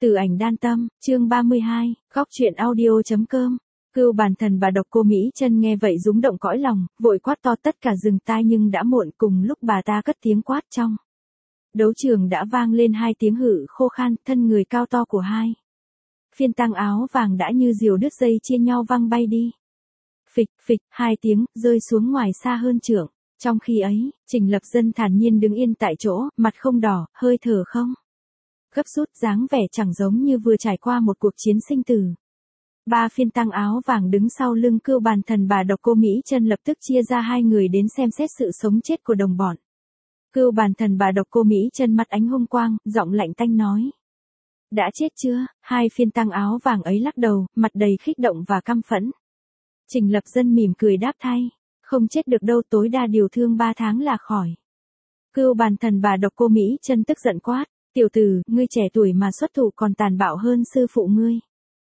Từ ảnh đan tâm, chương 32, góc truyện audio.com. Cưu bàn thần bà độc cô Mỹ Chân nghe vậy rúng động cõi lòng, vội quát to tất cả dừng tai, nhưng đã muộn. Cùng lúc bà ta cất tiếng quát, trong đấu trường đã vang lên hai tiếng hự khô khan, thân người cao to của hai phiên tăng áo vàng đã như diều đứt dây chia nhau văng bay đi. Phịch phịch, hai tiếng rơi xuống ngoài xa hơn trượng. Trong khi ấy, Trình Lập Dân thản nhiên đứng yên tại chỗ, mặt không đỏ, hơi thở không gấp rút, dáng vẻ chẳng giống như vừa trải qua một cuộc chiến sinh tử. Ba phiên tăng áo vàng đứng sau lưng Cưu bàn thần bà độc cô Mỹ Chân lập tức chia ra hai người đến xem xét sự sống chết của đồng bọn. Cưu bàn thần bà độc cô Mỹ Chân mặt ánh hung quang, giọng lạnh tanh nói: đã chết chưa? Hai phiên tăng áo vàng ấy lắc đầu, mặt đầy kích động và căm phẫn. Trình Lập Dân mỉm cười đáp thay: không chết được đâu, tối đa điều thương 3 tháng là khỏi. Cưu bàn thần bà độc cô Mỹ Chân tức giận quát: tiểu tử, ngươi trẻ tuổi mà xuất thủ còn tàn bạo hơn sư phụ ngươi.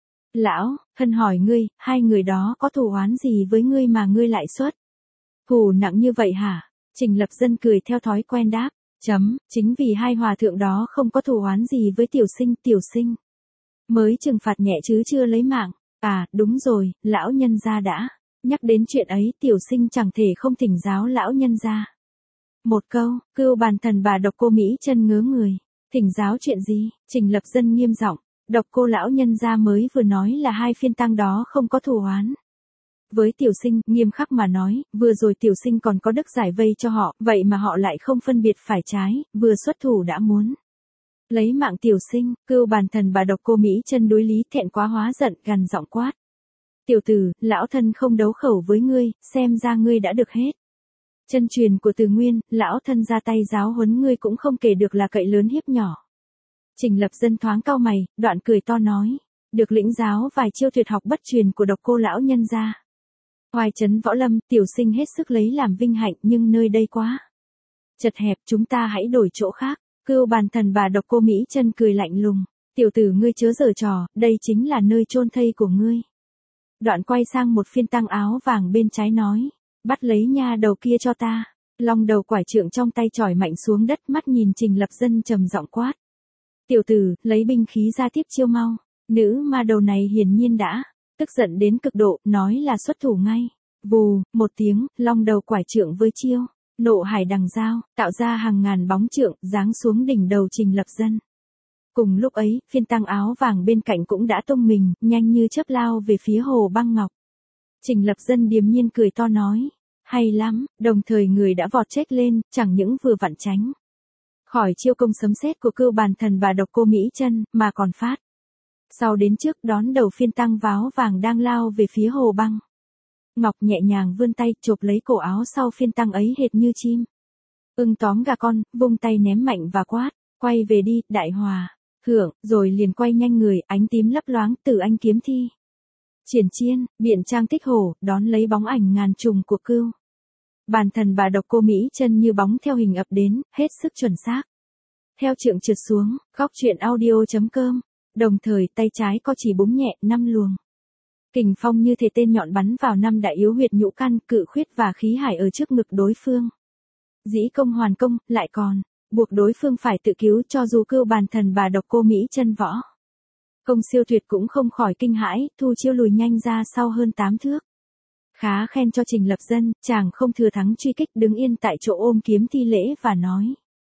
Lão, Hân hỏi ngươi, hai người đó có thù oán gì với ngươi mà ngươi lại xuất thù nặng như vậy hả? Trình Lập Dân cười theo thói quen đáp: chính vì hai hòa thượng đó không có thù oán gì với tiểu sinh mới trừng phạt nhẹ chứ chưa lấy mạng. À, đúng rồi, lão nhân gia đã nhắc đến chuyện ấy, tiểu sinh chẳng thể không thỉnh giáo lão nhân gia một câu. Cưu bàn thần bà độc cô Mỹ Chân ngớ người. Thỉnh giáo chuyện gì? Trình Lập Dân nghiêm giọng: độc cô lão nhân gia mới vừa nói là hai phiên tăng đó không có thù oán với tiểu sinh, nghiêm khắc mà nói, vừa rồi tiểu sinh còn có đức giải vây cho họ, vậy mà họ lại không phân biệt phải trái, vừa xuất thủ đã muốn lấy mạng tiểu sinh. Cưu bàn thần bà độc cô Mỹ Chân đối lý thẹn quá hóa giận, gằn giọng quát: tiểu tử, lão thân không đấu khẩu với ngươi, xem ra ngươi đã được hết chân truyền của Từ Nguyên, lão thân ra tay giáo huấn ngươi cũng không kể được là cậy lớn hiếp nhỏ. Trình Lập Dân thoáng cau mày, đoạn cười to nói: được lĩnh giáo vài chiêu tuyệt học bất truyền của độc cô lão nhân gia Hoài Trấn Võ Lâm, tiểu sinh hết sức lấy làm vinh hạnh, nhưng nơi đây quá chật hẹp, chúng ta hãy đổi chỗ khác. Cưu bàn thần bà độc cô Mỹ Chân cười lạnh lùng: tiểu tử, ngươi chớ giở trò, đây chính là nơi chôn thây của ngươi. Đoạn quay sang một phiên tăng áo vàng bên trái nói: bắt lấy nha đầu kia cho ta. Long đầu quải trượng trong tay chỏi mạnh xuống đất, mắt nhìn Trình Lập Dân trầm giọng quát: tiểu tử, lấy binh khí ra tiếp chiêu mau. Nữ ma đầu này hiển nhiên đã tức giận đến cực độ, nói là xuất thủ ngay. Vù, một tiếng, long đầu quải trượng với chiêu nộ hải đằng dao, tạo ra hàng ngàn bóng trượng, giáng xuống đỉnh đầu Trình Lập Dân. Cùng lúc ấy, phiên tăng áo vàng bên cạnh cũng đã tung mình, nhanh như chớp lao về phía Hồ Băng Ngọc. Trình Lập Dân điềm nhiên cười to nói: hay lắm, đồng thời người đã vọt chết lên, chẳng những vừa vặn tránh khỏi chiêu công sấm sét của Cưu bàn thần bà độc cô Mỹ Chân, mà còn phát sau đến trước đón đầu phiên tăng váo vàng đang lao về phía Hồ Băng Ngọc, nhẹ nhàng vươn tay chộp lấy cổ áo sau phiên tăng ấy hệt như chim ưng tóm gà con, vung tay ném mạnh và quát: quay về đi, đại hòa thượng, rồi liền quay nhanh người, ánh tím lấp loáng, Tử Anh kiếm thi triển chiên, biện trang tích hổ, đón lấy bóng ảnh ngàn trùng của Cưu bàn thần bà độc cô Mỹ Chân như bóng theo hình ập đến, hết sức chuẩn xác. Theo trượng trượt xuống, góc truyện audio.com. Đồng thời tay trái có chỉ búng nhẹ 5 luồng kình phong như thể tên nhọn bắn vào 5 đại yếu huyệt nhũ căn, cự khuyết và khí hải ở trước ngực đối phương. Dĩ công hoàn công, lại còn buộc đối phương phải tự cứu, cho dù Cưu bàn thần bà độc cô Mỹ Chân võ công siêu tuyệt cũng không khỏi kinh hãi, thu chiêu lùi nhanh ra sau hơn 8 thước. Khá khen cho Trình Lập Dân, chàng không thừa thắng truy kích, đứng yên tại chỗ ôm kiếm thi lễ và nói: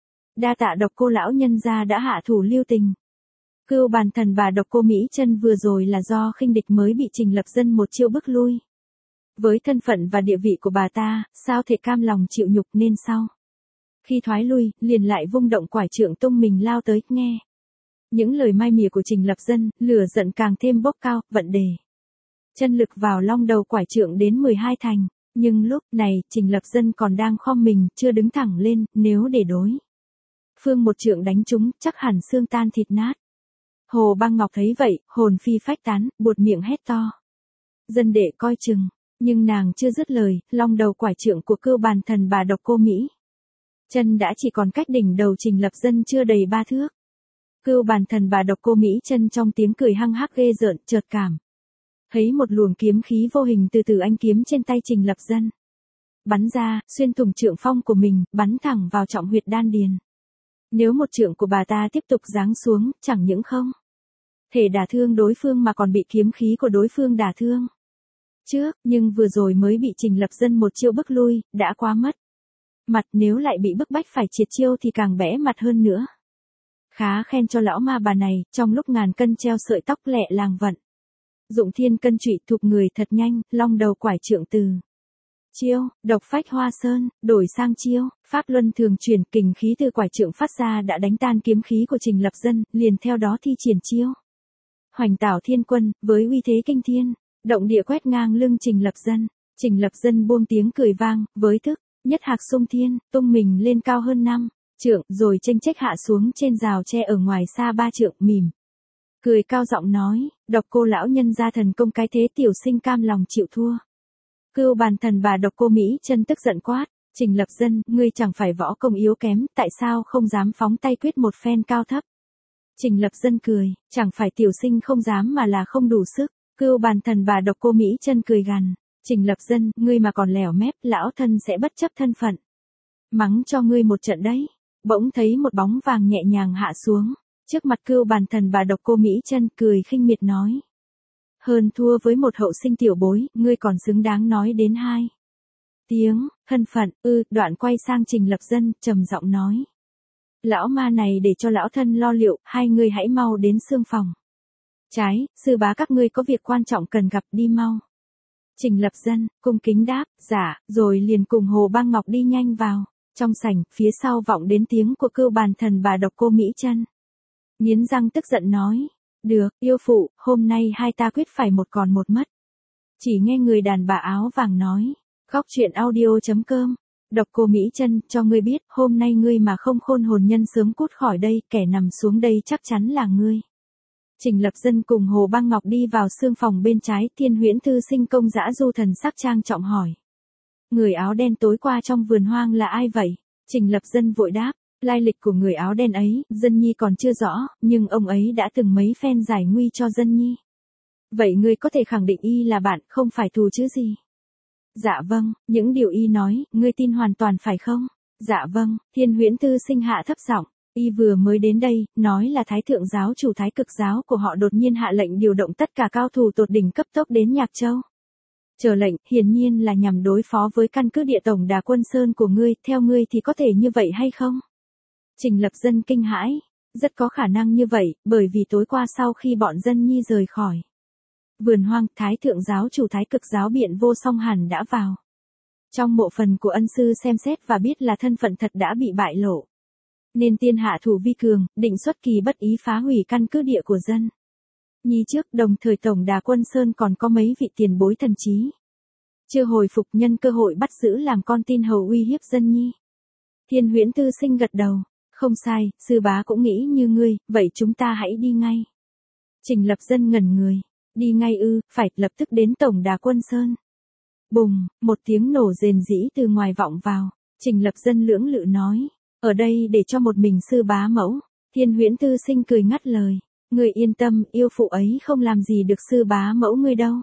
đa tạ độc cô lão nhân gia đã hạ thủ lưu tình. Cưu bàn thần bà độc cô Mỹ Chân vừa rồi là do khinh địch mới bị Trình Lập Dân một chiêu bức lui. Với thân phận và địa vị của bà ta, sao thể cam lòng chịu nhục, nên sau khi thoái lui, liền lại vung động quải trượng tung mình lao tới. Nghe những lời mai mỉa của Trình Lập Dân, lửa giận càng thêm bốc cao, vận đề chân lực vào long đầu quải trượng đến 12 thành. Nhưng lúc này, Trình Lập Dân còn đang khom mình, chưa đứng thẳng lên, nếu để đối phương một trượng đánh trúng, chắc hẳn xương tan thịt nát. Hồ Băng Ngọc thấy vậy, hồn phi phách tán, buột miệng hét to: dân đệ coi chừng. Nhưng nàng chưa dứt lời, long đầu quải trượng của Cưu bàn thần bà độc cô Mỹ Chân đã chỉ còn cách đỉnh đầu Trình Lập Dân chưa đầy 3 thước. Cưu bàn thần bà độc cô Mỹ Chân trong tiếng cười hăng hắc ghê rợn, chợt cảm thấy một luồng kiếm khí vô hình từ Tử Anh kiếm trên tay Trình Lập Dân bắn ra, xuyên thủng trượng phong của mình, bắn thẳng vào trọng huyệt đan điền. Nếu một trượng của bà ta tiếp tục giáng xuống, chẳng những không thể đả thương đối phương mà còn bị kiếm khí của đối phương đả thương. Trước, nhưng vừa rồi mới bị Trình Lập Dân một chiêu bức lui, đã quá mất mặt, nếu lại bị bức bách phải triệt chiêu thì càng bẽ mặt hơn nữa. Khá khen cho lão ma bà này, trong lúc ngàn cân treo sợi tóc lẹ làng vận. Dụng thiên cân trụy thụp người thật nhanh, long đầu quải trượng từ. Chiêu, độc phách hoa sơn, đổi sang chiêu, pháp luân thường chuyển, kình khí từ quải trượng phát ra đã đánh tan kiếm khí của Trình Lập Dân, liền theo đó thi triển chiêu. Hoành tảo thiên quân, với uy thế kinh thiên, động địa quét ngang lưng Trình Lập Dân. Trình Lập Dân buông tiếng cười vang, với thức, nhất hạc xung thiên, tung mình lên cao hơn 5 trượng, rồi chênh chếch hạ xuống trên rào tre ở ngoài xa 3 trượng, mỉm cười cao giọng nói, Độc Cô lão nhân ra thần công cái thế tiểu sinh cam lòng chịu thua. Cưu bàn thần bà Độc Cô Mỹ chân tức giận quát, Trình Lập Dân, ngươi chẳng phải võ công yếu kém, tại sao không dám phóng tay quyết một phen cao thấp? Trình Lập Dân cười, chẳng phải tiểu sinh không dám mà là không đủ sức. Cưu bàn thần bà Độc Cô Mỹ chân cười gằn, Trình Lập Dân, ngươi mà còn lẻo mép, lão thân sẽ bất chấp thân phận. Mắng cho ngươi một trận đấy. Bỗng thấy một bóng vàng nhẹ nhàng hạ xuống, trước mặt Cưu bàn thần bà Độc Cô Mỹ chân, cười khinh miệt nói. Hơn thua với một hậu sinh tiểu bối, ngươi còn xứng đáng nói đến 2 tiếng, thân phận, đoạn quay sang Trình Lập Dân, trầm giọng nói. Lão ma này để cho lão thân lo liệu, hai người hãy mau đến xương phòng. Trái, sư bá các ngươi có việc quan trọng cần gặp, đi mau. Trình Lập Dân, cung kính đáp, dạ, rồi liền cùng Hồ Băng Ngọc đi nhanh vào. Trong sảnh, phía sau vọng đến tiếng của Cưu bàn thần bà Độc Cô Mỹ chân. Nghiến răng tức giận nói, được, yêu phụ, hôm nay hai ta quyết phải một còn một mất. Chỉ nghe người đàn bà áo vàng nói, khóc chuyện audio.com. Độc Cô Mỹ chân, cho ngươi biết, hôm nay ngươi mà không khôn hồn nhân sớm cút khỏi đây, kẻ nằm xuống đây chắc chắn là ngươi. Trình Lập Dân cùng Hồ Băng Ngọc đi vào xương phòng bên trái, Thiên Huyễn Thư Sinh công dã du thần sắc trang trọng hỏi. Người áo đen tối qua trong vườn hoang là ai vậy? Trình Lập Dân vội đáp, lai lịch của người áo đen ấy, Dân Nhi còn chưa rõ, nhưng ông ấy đã từng mấy phen giải nguy cho Dân Nhi. Vậy ngươi có thể khẳng định y là bạn, không phải thù chứ gì? Dạ vâng, những điều y nói, ngươi tin hoàn toàn phải không? Dạ vâng, Thiên Huyễn Thư Sinh hạ thấp giọng, y vừa mới đến đây, nói là Thái Thượng giáo chủ Thái Cực giáo của họ đột nhiên hạ lệnh điều động tất cả cao thủ tột đỉnh cấp tốc đến Nhạc Châu. Chờ lệnh, hiển nhiên là nhằm đối phó với căn cứ địa tổng đà quân sơn của ngươi, theo ngươi thì có thể như vậy hay không? Trình Lập Dân kinh hãi, rất có khả năng như vậy, bởi vì tối qua sau khi bọn Dân Nhi rời khỏi vườn hoang, Thái Thượng giáo chủ Thái Cực giáo Biện Vô Song hẳn đã vào trong mộ phần của ân sư xem xét và biết là thân phận thật đã bị bại lộ. Nên tiên hạ thủ vi cường, định xuất kỳ bất ý phá hủy căn cứ địa của Dân Nhi trước, đồng thời tổng đà quân sơn còn có mấy vị tiền bối thần trí chưa hồi phục, nhân cơ hội bắt giữ làm con tin hầu uy hiếp Dân Nhi. Thiên Huyễn Thư Sinh gật đầu, không sai, sư bá cũng nghĩ như ngươi, vậy chúng ta hãy đi ngay. Trình Lập Dân ngẩn người, đi ngay ư, phải, lập tức đến tổng đà quân sơn. Bùng, một tiếng nổ rền rĩ từ ngoài vọng vào, Trình Lập Dân lưỡng lự nói, ở đây để cho một mình sư bá mẫu. Thiên Huyễn Thư Sinh cười ngắt lời, ngươi yên tâm, yêu phụ ấy không làm gì được sư bá mẫu ngươi đâu.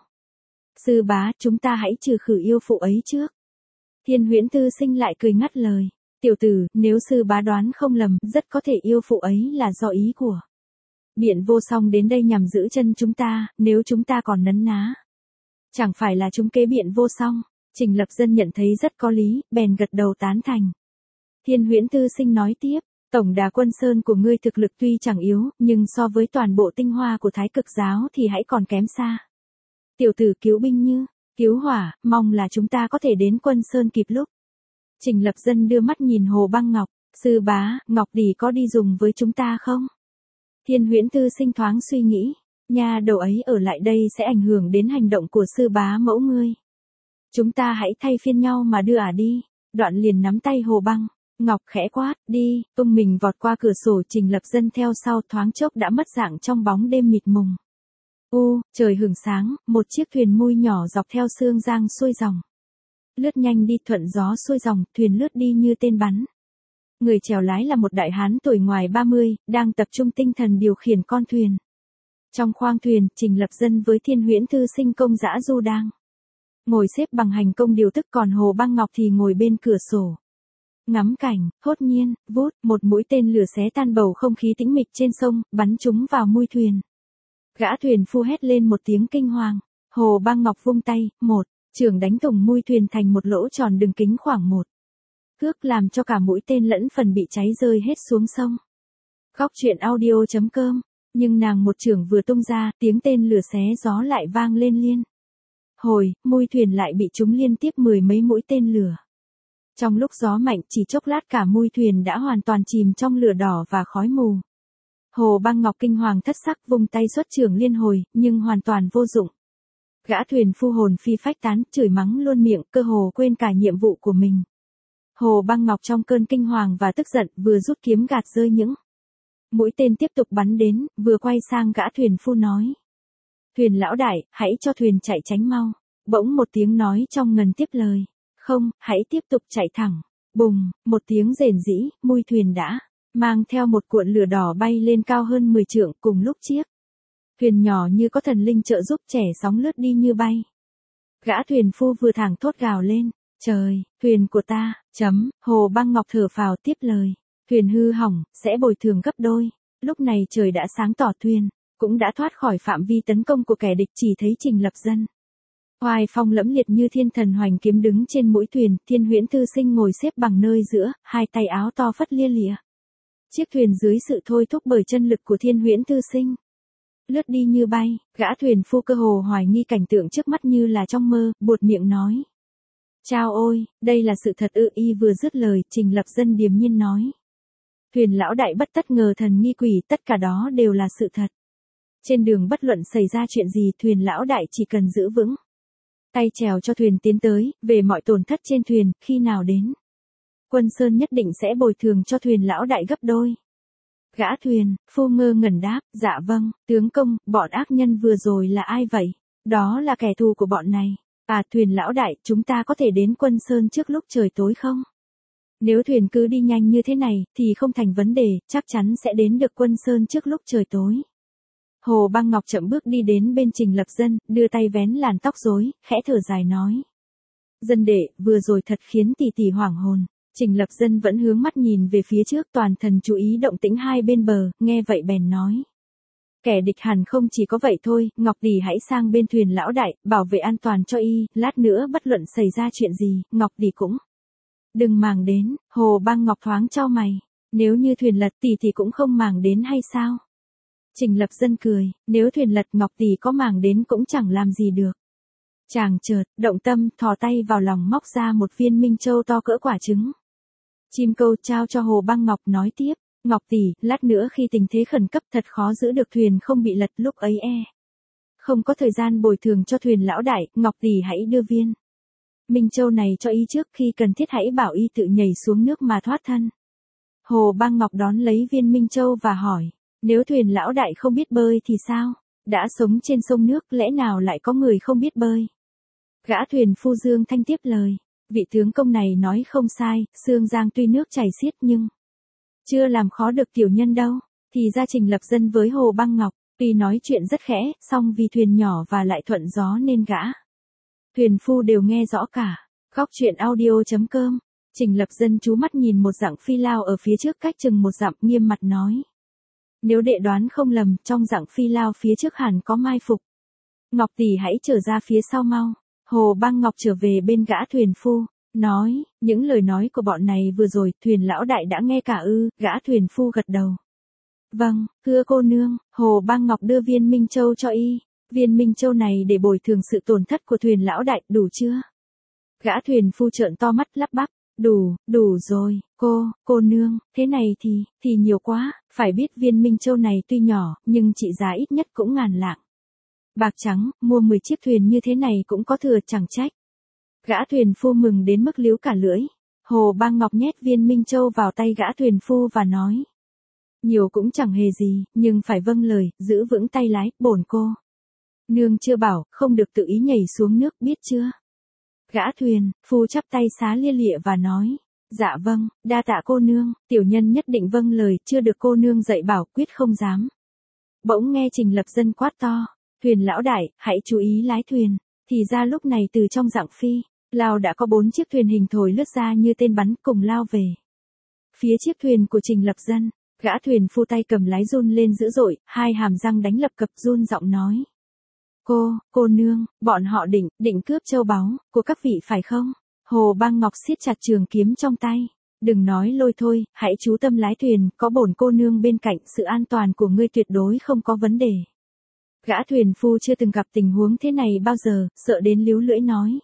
Sư bá, chúng ta hãy trừ khử yêu phụ ấy trước. Thiên Huyễn Thư Sinh lại cười ngắt lời, tiểu tử, nếu sư bá đoán không lầm, rất có thể yêu phụ ấy là do ý của Biện Vô Song đến đây nhằm giữ chân chúng ta, nếu chúng ta còn nấn ná. Chẳng phải là chúng kế Biện Vô Song. Trình Lập Dân nhận thấy rất có lý, bèn gật đầu tán thành. Thiên Huyễn Thư Sinh nói tiếp, tổng đà quân sơn của ngươi thực lực tuy chẳng yếu, nhưng so với toàn bộ tinh hoa của Thái Cực giáo thì hãy còn kém xa. Tiểu tử cứu binh như, cứu hỏa, mong là chúng ta có thể đến quân sơn kịp lúc. Trình Lập Dân đưa mắt nhìn Hồ Băng Ngọc, sư bá, Ngọc Đỉ có đi dùng với chúng ta không? Thiên Huyễn Thư Sinh thoáng suy nghĩ, nha đầu ấy ở lại đây sẽ ảnh hưởng đến hành động của sư bá mẫu ngươi. Chúng ta hãy thay phiên nhau mà đưa đi. Đoạn liền nắm tay Hồ Băng Ngọc khẽ quát, đi, tung mình vọt qua cửa sổ. Trình Lập Dân theo sau, thoáng chốc đã mất dạng trong bóng đêm mịt mùng. Trời hửng sáng, một chiếc thuyền mui nhỏ dọc theo sương giang xuôi dòng. Lướt nhanh đi, thuận gió xuôi dòng, thuyền lướt đi như tên bắn. Người chèo lái là một đại hán tuổi ngoài 30, đang tập trung tinh thần điều khiển con thuyền. Trong khoang thuyền, Trình Lập Dân với Thiên Huyễn Thư Sinh công dã du đang ngồi xếp bằng hành công điều tức, còn Hồ Băng Ngọc thì ngồi bên cửa sổ ngắm cảnh. Hốt nhiên, vút, một mũi tên lửa xé tan bầu không khí tĩnh mịch trên sông, bắn trúng vào mui thuyền. Gã thuyền phu hét lên một tiếng kinh hoàng. Hồ Băng Ngọc vung tay, một chưởng đánh thủng mui thuyền thành một lỗ tròn đường kính khoảng 1 thước làm cho cả mũi tên lẫn phần bị cháy rơi hết xuống sông. Góc truyện audio.com. Nhưng nàng một chưởng vừa tung ra, tiếng tên lửa xé gió lại vang lên liên hồi, mui thuyền lại bị trúng liên tiếp 10 mấy mũi tên lửa. Trong lúc gió mạnh chỉ chốc lát cả mui thuyền đã hoàn toàn chìm trong lửa đỏ và khói mù. Hồ Băng Ngọc kinh hoàng thất sắc vung tay xuất chưởng liên hồi, nhưng hoàn toàn vô dụng. Gã thuyền phu hồn phi phách tán, chửi mắng luôn miệng, cơ hồ quên cả nhiệm vụ của mình. Hồ Băng Ngọc trong cơn kinh hoàng và tức giận, vừa rút kiếm gạt rơi những mũi tên tiếp tục bắn đến, vừa quay sang gã thuyền phu nói. Thuyền lão đại, hãy cho thuyền chạy tránh mau. Bỗng một tiếng nói trong ngần tiếp lời. Không, hãy tiếp tục chạy thẳng. Bùng, một tiếng rền rĩ, mui thuyền đã mang theo một cuộn lửa đỏ bay lên cao hơn 10 trượng cùng lúc chiếc thuyền nhỏ như có thần linh trợ giúp trẻ sóng lướt đi như bay. Gã thuyền phu vừa thẳng thốt gào lên. Trời, thuyền của ta, Hồ Băng Ngọc thở phào tiếp lời. Thuyền hư hỏng, sẽ bồi thường gấp đôi. Lúc này trời đã sáng tỏ, thuyền cũng đã thoát khỏi phạm vi tấn công của kẻ địch, chỉ thấy Trình Lập Dân. Oai phong lẫm liệt như thiên thần hoành kiếm đứng trên mũi thuyền, Thiên Huyễn Thư Sinh ngồi xếp bằng nơi giữa, hai tay áo to phất lia lịa. Chiếc thuyền dưới sự thôi thúc bởi chân lực của Thiên Huyễn Thư Sinh lướt đi như bay, gã thuyền phu cơ hồ hoài nghi cảnh tượng trước mắt như là trong mơ, buột miệng nói. Chao ôi, đây là sự thật ư? Y vừa dứt lời, Trình Lập Dân điềm nhiên nói. Thuyền lão đại bất tất ngờ thần nghi quỷ, tất cả đó đều là sự thật. Trên đường bất luận xảy ra chuyện gì, thuyền lão đại chỉ cần giữ vững tay chèo cho thuyền tiến tới, về mọi tổn thất trên thuyền, khi nào đến Quân Sơn nhất định sẽ bồi thường cho thuyền lão đại gấp đôi. Gã thuyền phu ngơ ngẩn đáp, dạ vâng, tướng công, bọn ác nhân vừa rồi là ai vậy? Đó là kẻ thù của bọn này. À, thuyền lão đại, chúng ta có thể đến Quân Sơn trước lúc trời tối không? Nếu thuyền cứ đi nhanh như thế này, thì không thành vấn đề, chắc chắn sẽ đến được Quân Sơn trước lúc trời tối. Hồ Băng Ngọc chậm bước đi đến bên Trình Lập Dân, đưa tay vén làn tóc rối, khẽ thở dài nói. Dân đệ, vừa rồi thật khiến tỷ tỷ hoảng hồn. Trình Lập Dân vẫn hướng mắt nhìn về phía trước, toàn thần chú ý động tĩnh hai bên bờ, nghe vậy bèn nói. Kẻ địch hẳn không chỉ có vậy thôi, Ngọc tỷ hãy sang bên thuyền lão đại, bảo vệ an toàn cho y, lát nữa bất luận xảy ra chuyện gì, Ngọc tỷ cũng đừng màng đến. Hồ Băng Ngọc thoáng chau mày. Nếu như thuyền lật tỷ thì cũng không màng đến hay sao? Trình Lập Dân cười, nếu thuyền lật Ngọc tỷ có màng đến cũng chẳng làm gì được. Chàng chợt động tâm, thò tay vào lòng móc ra một viên minh châu to cỡ quả trứng chim câu, trao cho Hồ Băng Ngọc, nói tiếp. Ngọc tỷ, lát nữa khi tình thế khẩn cấp thật khó giữ được thuyền không bị lật, lúc ấy không có thời gian bồi thường cho thuyền lão đại, Ngọc tỷ hãy đưa viên minh châu này cho y trước, khi cần thiết hãy bảo y tự nhảy xuống nước mà thoát thân. Hồ Băng Ngọc đón lấy viên minh châu và hỏi, nếu thuyền lão đại không biết bơi thì sao? Đã sống trên sông nước, lẽ nào lại có người không biết bơi? Gã thuyền phu Dương Thanh tiếp lời, vị tướng công này nói không sai, Sương Giang tuy nước chảy xiết nhưng chưa làm khó được tiểu nhân đâu. Thì ra Trình Lập Dân với Hồ Băng Ngọc, tuy nói chuyện rất khẽ, song vì thuyền nhỏ và lại thuận gió nên gã thuyền phu đều nghe rõ cả. Góc truyện audio.com. Trình Lập Dân chú mắt nhìn một dặng phi lao ở phía trước cách chừng một dặm, nghiêm mặt nói. Nếu đệ đoán không lầm, trong dặng phi lao phía trước hẳn có mai phục. Ngọc tỷ hãy trở ra phía sau mau. Hồ Băng Ngọc trở về bên gã thuyền phu, nói, những lời nói của bọn này vừa rồi, thuyền lão đại đã nghe cả ư? Gã thuyền phu gật đầu. Vâng, thưa cô nương. Hồ Băng Ngọc đưa viên minh châu cho y. Viên minh châu này để bồi thường sự tổn thất của thuyền lão đại, đủ chưa? Gã thuyền phu trợn to mắt lắp bắp. Đủ rồi, cô nương, thế này thì nhiều quá, phải biết viên minh châu này tuy nhỏ, nhưng trị giá ít nhất cũng ngàn lạng bạc trắng, mua 10 chiếc thuyền như thế này cũng có thừa, chẳng trách. Gã thuyền phu mừng đến mức líu cả lưỡi. Hồ Băng Ngọc nhét viên minh châu vào tay gã thuyền phu và nói. Nhiều cũng chẳng hề gì, nhưng phải vâng lời, giữ vững tay lái, bổn cô nương chưa bảo, không được tự ý nhảy xuống nước, biết chưa? Gã thuyền phu chắp tay xá lia lịa và nói. Dạ vâng, đa tạ cô nương, tiểu nhân nhất định vâng lời, chưa được cô nương dạy bảo, quyết không dám. Bỗng nghe Trình Lập Dân quát to. Thuyền lão đại, hãy chú ý lái thuyền. Thì ra lúc này từ trong dặng phi lao đã có 4 chiếc thuyền hình thổi lướt ra như tên bắn cùng lao về phía chiếc thuyền của Trình Lập Dân. Gã thuyền phu tay cầm lái run lên dữ dội, hai hàm răng đánh lập cập run giọng nói. Cô nương, bọn họ định cướp châu báu của các vị phải không? Hồ Bang Ngọc siết chặt trường kiếm trong tay. Đừng nói lôi thôi, hãy chú tâm lái thuyền, có bổn cô nương bên cạnh, sự an toàn của ngươi tuyệt đối không có vấn đề. Gã thuyền phu chưa từng gặp tình huống thế này bao giờ, sợ đến líu lưỡi nói.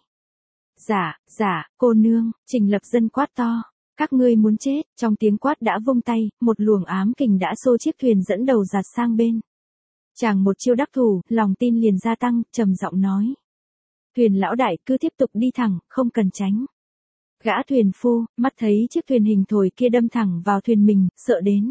Dạ, cô nương, Trình Lập Dân quát to. Các ngươi muốn chết, trong tiếng quát đã vung tay, một luồng ám kình đã xô chiếc thuyền dẫn đầu giạt sang bên. Chàng một chiêu đắc thủ, lòng tin liền gia tăng, trầm giọng nói. Thuyền lão đại cứ tiếp tục đi thẳng, không cần tránh. Gã thuyền phu, mắt thấy chiếc thuyền hình thổi kia đâm thẳng vào thuyền mình, sợ đến.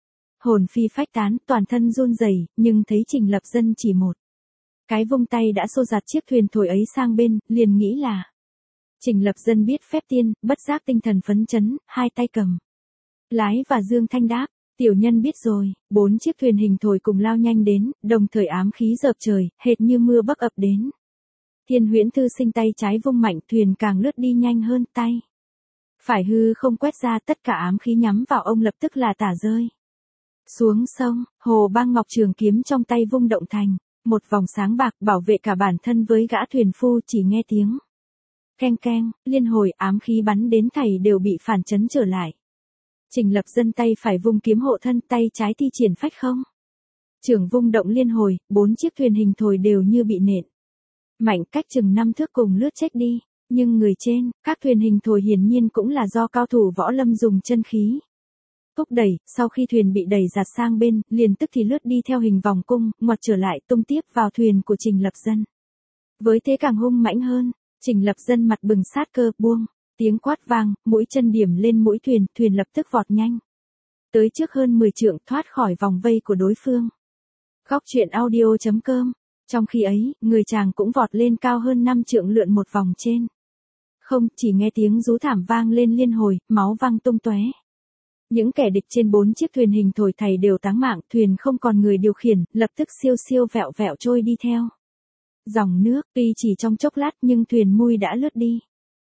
Hồn phi phách tán, toàn thân run rẩy, nhưng thấy Trình Lập Dân chỉ một. Cái vung tay đã xô giạt chiếc thuyền thổi ấy sang bên, liền nghĩ là. Trình Lập Dân biết phép tiên, bất giác tinh thần phấn chấn, hai tay cầm. Lái và dương thanh đáp, tiểu nhân biết rồi, 4 chiếc thuyền hình thổi cùng lao nhanh đến, đồng thời ám khí dợp trời, hệt như mưa bấc ập đến. Thiên Huyễn Thư Sinh tay trái vung mạnh, thuyền càng lướt đi nhanh hơn, tay phải hư không quét ra, tất cả ám khí nhắm vào ông lập tức là tả rơi. Xuống sông, Hồ Bang Ngọc trường kiếm trong tay vung động thành một vòng sáng bạc bảo vệ cả bản thân với gã thuyền phu, chỉ nghe tiếng keng keng, liên hồi ám khí bắn đến thảy đều bị phản chấn trở lại. Trình Lập Dân tay phải vung kiếm hộ thân, tay trái thi triển phách không. Trường vung động liên hồi, 4 chiếc thuyền hình thổi đều như bị nện mạnh cách chừng 5 thước cùng lướt chết đi, nhưng người trên, các thuyền hình thổi hiển nhiên cũng là do cao thủ võ lâm dùng chân khí thúc đẩy, sau khi thuyền bị đẩy giạt sang bên, liền tức thì lướt đi theo hình vòng cung, ngoặt trở lại tung tiếp vào thuyền của Trình Lập Dân. Với thế càng hung mãnh hơn, Trình Lập Dân mặt bừng sát cơ, buông, tiếng quát vang, mũi chân điểm lên mũi thuyền, thuyền lập tức vọt nhanh. Tới trước hơn 10 trượng, thoát khỏi vòng vây của đối phương. Góc truyện audio.com. Trong khi ấy, người chàng cũng vọt lên cao hơn 5 trượng lượn một vòng trên. Không, chỉ nghe tiếng rú thảm vang lên liên hồi, máu văng tung tóe. Những kẻ địch trên 4 chiếc thuyền hình thổi thảy đều táng mạng, thuyền không còn người điều khiển, lập tức siêu siêu vẹo vẹo trôi đi theo dòng nước, tuy chỉ trong chốc lát nhưng thuyền mui đã lướt đi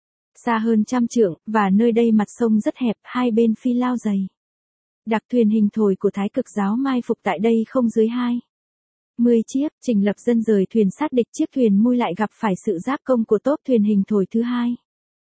xa hơn 100 trượng, và nơi đây mặt sông rất hẹp, hai bên phi lao dày. Đặc thuyền hình thổi của Thái Cực giáo mai phục tại đây không dưới 20 chiếc, Trình Lập Dân rời thuyền sát địch, chiếc thuyền mui lại gặp phải sự giáp công của tốp thuyền hình thổi thứ hai.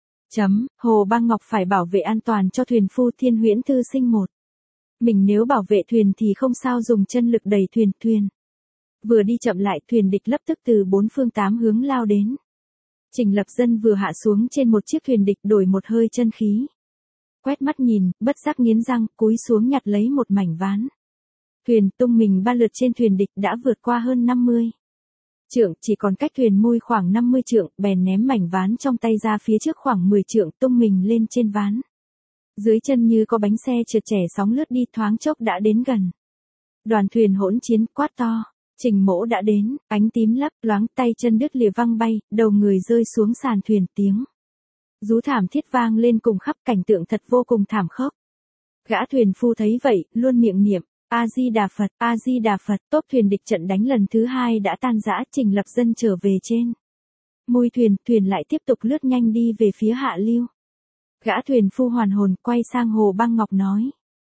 Hồ Bang Ngọc phải bảo vệ an toàn cho thuyền phu Thiên Huyễn Thư Sinh một. Mình nếu bảo vệ thuyền thì không sao dùng chân lực đẩy thuyền. Vừa đi chậm lại, thuyền địch lập tức từ 4 phương 8 hướng lao đến. Trình Lập Dân vừa hạ xuống trên một chiếc thuyền địch, đổi một hơi chân khí. Quét mắt nhìn, bất giác nghiến răng, cúi xuống nhặt lấy một mảnh ván. Thuyền tung mình 3 lượt trên thuyền địch, đã vượt qua hơn 50 trượng, chỉ còn cách thuyền mui khoảng 50 trượng, bèn ném mảnh ván trong tay ra phía trước khoảng 10 trượng, tung mình lên trên ván. Dưới chân như có bánh xe trượt trẻ sóng lướt đi, thoáng chốc đã đến gần. Đoàn thuyền hỗn chiến, quát to. Trình Mỗ đã đến, ánh tím lấp loáng, tay chân đứt lìa văng bay, đầu người rơi xuống sàn thuyền, tiếng rú thảm thiết vang lên cùng khắp, cảnh tượng thật vô cùng thảm khốc. Gã thuyền phu thấy vậy, luôn miệng niệm A Di Đà Phật, A Di Đà Phật. Tốp thuyền địch trận đánh lần thứ 2 đã tan rã, Trình Lập Dân trở về trên mui thuyền, thuyền lại tiếp tục lướt nhanh đi về phía hạ lưu. Gã thuyền phu hoàn hồn, quay sang Hồ Bang Ngọc nói: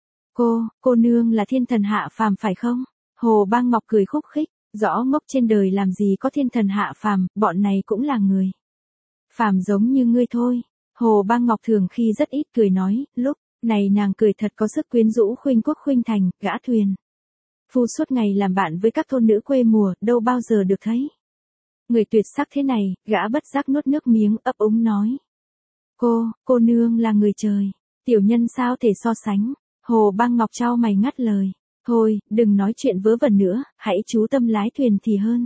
Cô nương là thiên thần hạ phàm phải không? Hồ Bang Ngọc cười khúc khích, rõ ngốc, trên đời làm gì có thiên thần hạ phàm, bọn này cũng là người phàm giống như ngươi thôi. Hồ Bang Ngọc thường khi rất ít cười nói, lúc này nàng cười thật có sức quyến rũ, khuynh quốc khuynh thành. Gã thuyền phu suốt ngày làm bạn với các thôn nữ quê mùa, đâu bao giờ được thấy người tuyệt sắc thế này, gã bất giác nuốt nước miếng, ấp úng nói: Cô nương là người trời, tiểu nhân sao thể so sánh. Hồ Bang Ngọc chau mày ngắt lời: Thôi, đừng nói chuyện vớ vẩn nữa, hãy chú tâm lái thuyền thì hơn.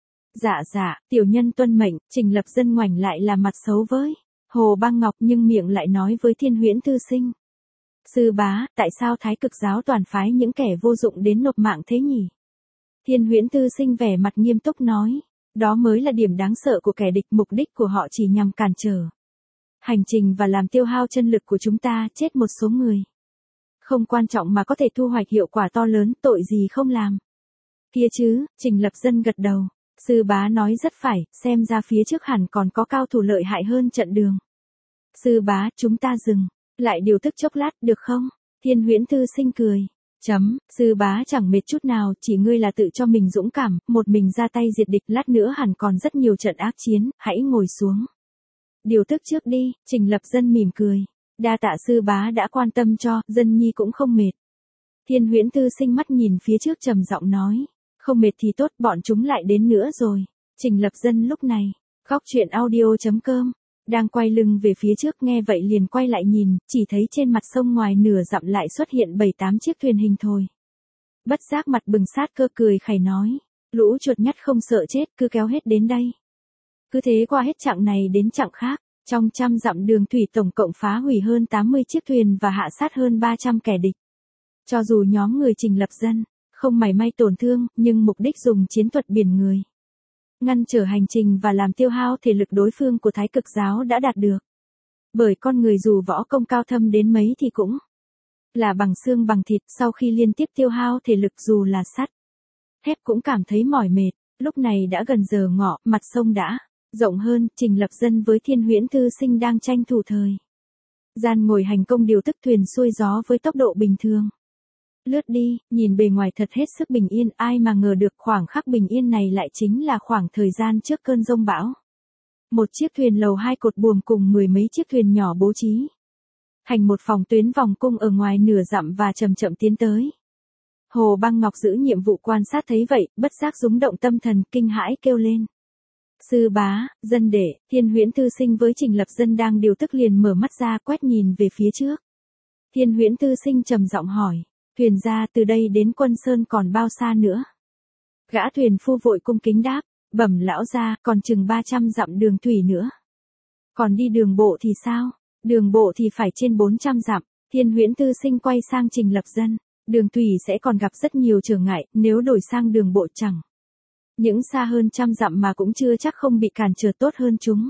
Dạ, tiểu nhân tuân mệnh. Trình Lập Dân ngoảnh lại làm mặt xấu với Hồ Bang Ngọc, nhưng miệng lại nói với Thiên Huyễn Thư Sinh: Sư bá, tại sao Thái Cực giáo toàn phái những kẻ vô dụng đến nộp mạng thế nhỉ? Thiên Huyễn Thư Sinh vẻ mặt nghiêm túc nói: Đó mới là điểm đáng sợ của kẻ địch, mục đích của họ chỉ nhằm cản trở hành trình và làm tiêu hao chân lực của chúng ta, chết một số người không quan trọng mà có thể thu hoạch hiệu quả to lớn, tội gì không làm. Kia chứ, Trình Lập Dân gật đầu. Sư bá nói rất phải, xem ra phía trước hẳn còn có cao thủ lợi hại hơn trận đường. Sư bá, chúng ta dừng lại điều tức chốc lát được không? Thiên Huyễn Thư Sinh cười. Sư bá chẳng mệt chút nào, chỉ ngươi là tự cho mình dũng cảm, một mình ra tay diệt địch, lát nữa hẳn còn rất nhiều trận ác chiến, hãy ngồi xuống. Điều tức trước đi, Trình Lập Dân mỉm cười. Đa tạ sư bá đã quan tâm cho, Dân nhi cũng không mệt. Thiên Huyễn Tư Sinh mắt nhìn phía trước trầm giọng nói. Không mệt thì tốt, bọn chúng lại đến nữa rồi. Trình Lập Dân lúc này, góc chuyện audio.com, đang quay lưng về phía trước nghe vậy liền quay lại nhìn, chỉ thấy trên mặt sông ngoài nửa dặm lại xuất hiện 7-8 chiếc thuyền hình thồi. Bất giác mặt bừng sát cơ cười khẩy nói. Lũ chuột nhắt không sợ chết, cứ kéo hết đến đây. Cứ thế qua hết chặng này đến chặng khác. Trong 100 dặm đường thủy tổng cộng phá hủy hơn 80 chiếc thuyền và hạ sát hơn 300 kẻ địch. Cho dù nhóm người Trình Lập Dân không mảy may tổn thương, nhưng mục đích dùng chiến thuật biển người ngăn trở hành trình và làm tiêu hao thể lực đối phương của Thái Cực giáo đã đạt được. Bởi con người dù võ công cao thâm đến mấy thì cũng là bằng xương bằng thịt, sau khi liên tiếp tiêu hao thể lực dù là sắt, thép cũng cảm thấy mỏi mệt. Lúc này đã gần giờ ngọ, mặt sông đã rộng hơn, Trình Lập Dân với Thiên Huyễn Tư Sinh đang tranh thủ thời gian ngồi hành công điều tức thuyền xuôi gió với tốc độ bình thường. Lướt đi, nhìn bề ngoài thật hết sức bình yên, ai mà ngờ được khoảng khắc bình yên này lại chính là khoảng thời gian trước cơn giông bão. Một chiếc thuyền lầu 2 cột buồm cùng 10 mấy chiếc thuyền nhỏ bố trí thành một phòng tuyến vòng cung ở ngoài nửa dặm và chậm chậm tiến tới. Hồ Băng Ngọc giữ nhiệm vụ quan sát thấy vậy, bất giác rúng động tâm thần, kinh hãi kêu lên. Sư bá, Dân đệ, Thiên Huyễn Tư Sinh với Trình Lập Dân đang điều tức liền mở mắt ra quét nhìn về phía trước. Thiên Huyễn Tư Sinh trầm giọng hỏi. Thuyền ra từ đây đến Quân Sơn còn bao xa nữa? Gã thuyền phu vội cung kính đáp. Bẩm lão gia, còn chừng 300 dặm đường thủy nữa. Còn đi đường bộ thì sao? Đường bộ thì phải trên 400 dặm. Thiên Huyễn Tư Sinh quay sang Trình Lập Dân. Đường thủy sẽ còn gặp rất nhiều trở ngại, nếu đổi sang đường bộ chẳng những xa hơn trăm dặm mà cũng chưa chắc không bị cản trở tốt hơn chúng.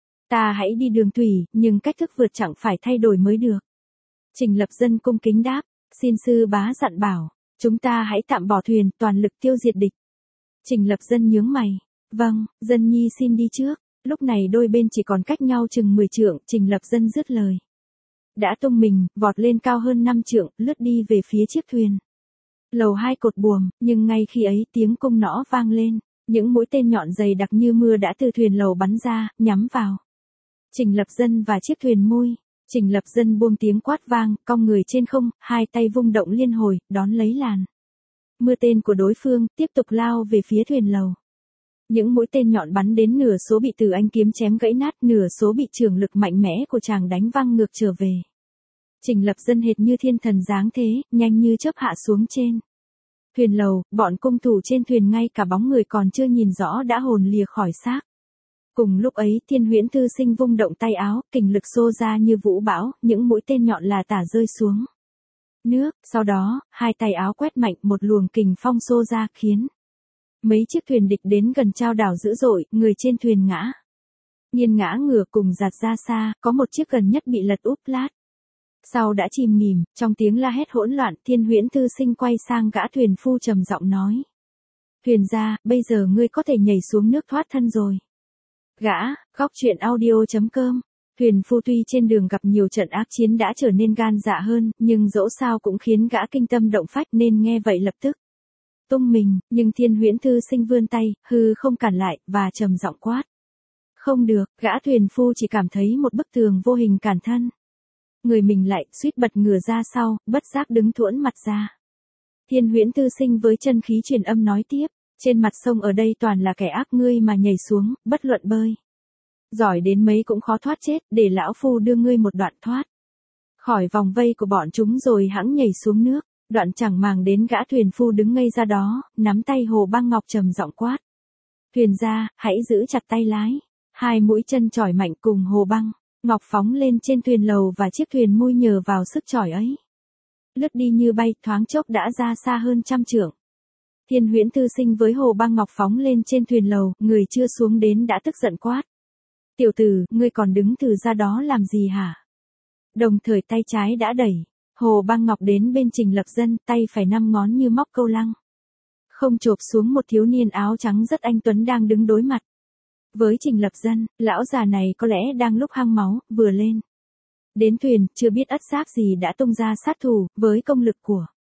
Ta hãy đi đường thủy, nhưng cách thức vượt chẳng phải thay đổi mới được. Trình Lập Dân cung kính đáp. Xin sư bá dặn bảo, chúng ta hãy tạm bỏ thuyền, toàn lực tiêu diệt địch. Trình Lập Dân nhướng mày. Vâng, Dân nhi xin đi trước. Lúc này đôi bên chỉ còn cách nhau chừng 10 trượng, Trình Lập Dân dứt lời. Đã tung mình, vọt lên cao hơn 5 trượng, lướt đi về phía chiếc thuyền lầu 2 cột buồm, nhưng ngay khi ấy tiếng cung nỏ vang lên, những mũi tên nhọn dày đặc như mưa đã từ thuyền lầu bắn ra, nhắm vào Trình Lập Dân và chiếc thuyền mui. Trình Lập Dân buông tiếng quát vang, cong người trên không, hai tay vung động liên hồi, đón lấy làn mưa tên của đối phương, tiếp tục lao về phía thuyền lầu. Những mũi tên nhọn bắn đến nửa số bị Từ Anh kiếm chém gãy nát, nửa số bị trường lực mạnh mẽ của chàng đánh văng ngược trở về. Trình Lập Dân hệt như thiên thần giáng thế, nhanh như chớp hạ xuống trên thuyền lầu, bọn cung thủ trên thuyền ngay cả bóng người còn chưa nhìn rõ đã hồn lìa khỏi xác. Cùng lúc ấy, Thiên Huyễn Tư Sinh vung động tay áo, kình lực xô ra như vũ bão, những mũi tên nhọn là tả rơi xuống nước, sau đó, hai tay áo quét mạnh, một luồng kình phong xô ra khiến mấy chiếc thuyền địch đến gần chao đảo dữ dội, người trên thuyền ngã nghiêng ngã ngửa cùng giạt ra xa, có một chiếc gần nhất bị lật úp lát. Sau đã chìm nghỉm, trong tiếng la hét hỗn loạn, Thiên Huyễn Tư Sinh quay sang gã thuyền phu trầm giọng nói. Thuyền ra, bây giờ ngươi có thể nhảy xuống nước thoát thân rồi. Gã, góc chuyện audio.com. Thuyền phu tuy trên đường gặp nhiều trận ác chiến đã trở nên gan dạ hơn, nhưng dẫu sao cũng khiến gã kinh tâm động phách nên nghe vậy lập tức tung mình, nhưng Thiên Huyễn Tư Sinh vươn tay, hư không cản lại, và trầm giọng quát. Không được, gã thuyền phu chỉ cảm thấy một bức tường vô hình cản thân. Người mình lại, suýt bật ngửa ra sau, bất giác đứng thuẫn mặt ra. Thiên Huyễn Tư Sinh với chân khí truyền âm nói tiếp, trên mặt sông ở đây toàn là kẻ ác, ngươi mà nhảy xuống, bất luận bơi giỏi đến mấy cũng khó thoát chết, để lão phu đưa ngươi một đoạn thoát khỏi vòng vây của bọn chúng rồi hẵng nhảy xuống nước. Đoạn chẳng màng đến gã thuyền phu đứng ngây ra đó, nắm tay Hồ Băng Ngọc trầm giọng quát. Thuyền ra, hãy giữ chặt tay lái. Hai mũi chân chỏi mạnh cùng Hồ Băng Ngọc phóng lên trên thuyền lầu và chiếc thuyền mui nhờ vào sức chỏi ấy lướt đi như bay, thoáng chốc đã ra xa hơn 100 trượng. Thiên Huyễn Tư Sinh với Hồ Băng Ngọc phóng lên trên thuyền lầu, người chưa xuống đến đã tức giận quát. Tiểu tử, ngươi còn đứng từ ra đó làm gì hả? Đồng thời tay trái đã đẩy Hồ Băng Ngọc đến bên Trình Lập Dân, tay phải 5 ngón như móc câu lăng. Không chộp xuống một thiếu niên áo trắng rất anh tuấn đang đứng đối mặt với Trình Lập Dân. Lão già này có lẽ đang lúc hăng máu, vừa lên đến thuyền, chưa biết ất xác gì đã tung ra sát thủ, với công lực của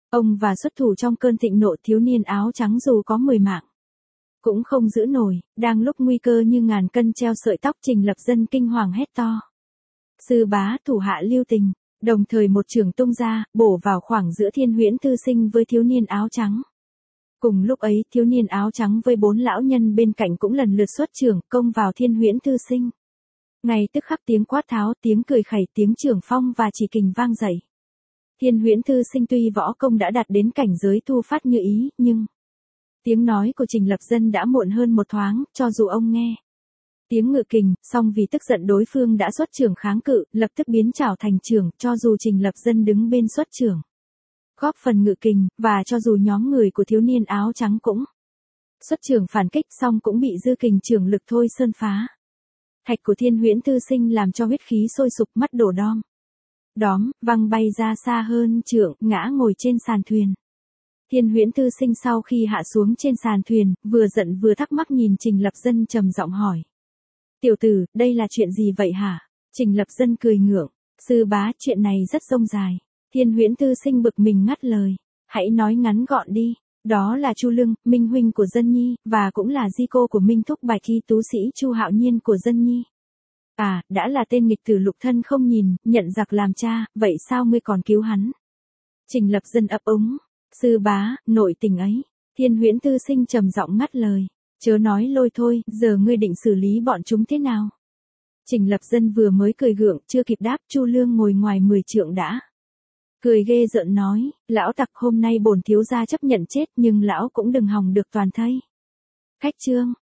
Ông và xuất thủ trong cơn thịnh nộ, thiếu niên áo trắng dù có 10 mạng cũng không giữ nổi, đang lúc nguy cơ như ngàn cân treo sợi tóc, Trình Lập Dân kinh hoàng hét to. Sư bá, thủ hạ lưu tình, đồng thời một chưởng tung ra, bổ vào khoảng giữa Thiên Huyễn Thư Sinh với thiếu niên áo trắng. Cùng lúc ấy, thiếu niên áo trắng với 4 lão nhân bên cạnh cũng lần lượt xuất chưởng công vào Thiên Huyễn Thư Sinh. Ngay tức khắc tiếng quát tháo, tiếng cười khẩy, tiếng chưởng phong và chỉ kình vang dậy. Thiên Huyễn Thư Sinh tuy võ công đã đạt đến cảnh giới thu phát như ý, nhưng tiếng nói của Trình Lập Dân đã muộn hơn một thoáng, cho dù ông nghe tiếng ngự kình, song vì tức giận đối phương đã xuất chưởng kháng cự, lập tức biến chảo thành chưởng, cho dù Trình Lập Dân đứng bên xuất chưởng góp phần ngự kình, và cho dù nhóm người của thiếu niên áo trắng cũng xuất chưởng phản kích, song cũng bị dư kình chưởng lực thôi sơn phá. Thạch của Thiên Huyễn Thư Sinh làm cho huyết khí sôi sục, mắt đổ đom đóm, văng bay ra xa hơn trượng, ngã ngồi trên sàn thuyền. Thiên Huyễn Thư Sinh sau khi hạ xuống trên sàn thuyền, vừa giận vừa thắc mắc nhìn Trình Lập Dân trầm giọng hỏi. Tiểu tử, đây là chuyện gì vậy hả? Trình Lập Dân cười ngượng. Sư bá, chuyện này rất rông dài. Thiên Huyễn Thư Sinh bực mình ngắt lời. Hãy nói ngắn gọn đi. Đó là Chu Lương, minh huynh của Dân Nhi, và cũng là di cô của Minh Thúc Bạch Thi tú sĩ Chu Hạo Nhiên của Dân Nhi. À, đã là tên nghịch tử lục thân không nhìn, nhận giặc làm cha, vậy sao ngươi còn cứu hắn? Trình Lập Dân ấp úng. Sư bá, nội tình ấy. Thiên Huyễn Thư Sinh trầm giọng ngắt lời. Chớ nói lôi thôi, giờ ngươi định xử lý bọn chúng thế nào? Trình Lập Dân vừa mới cười gượng, chưa kịp đáp, Chu Lương ngồi ngoài 10 trượng đã cười ghê rợn nói, lão tặc, hôm nay bổn thiếu gia chấp nhận chết, nhưng lão cũng đừng hòng được toàn thây. Khách trương.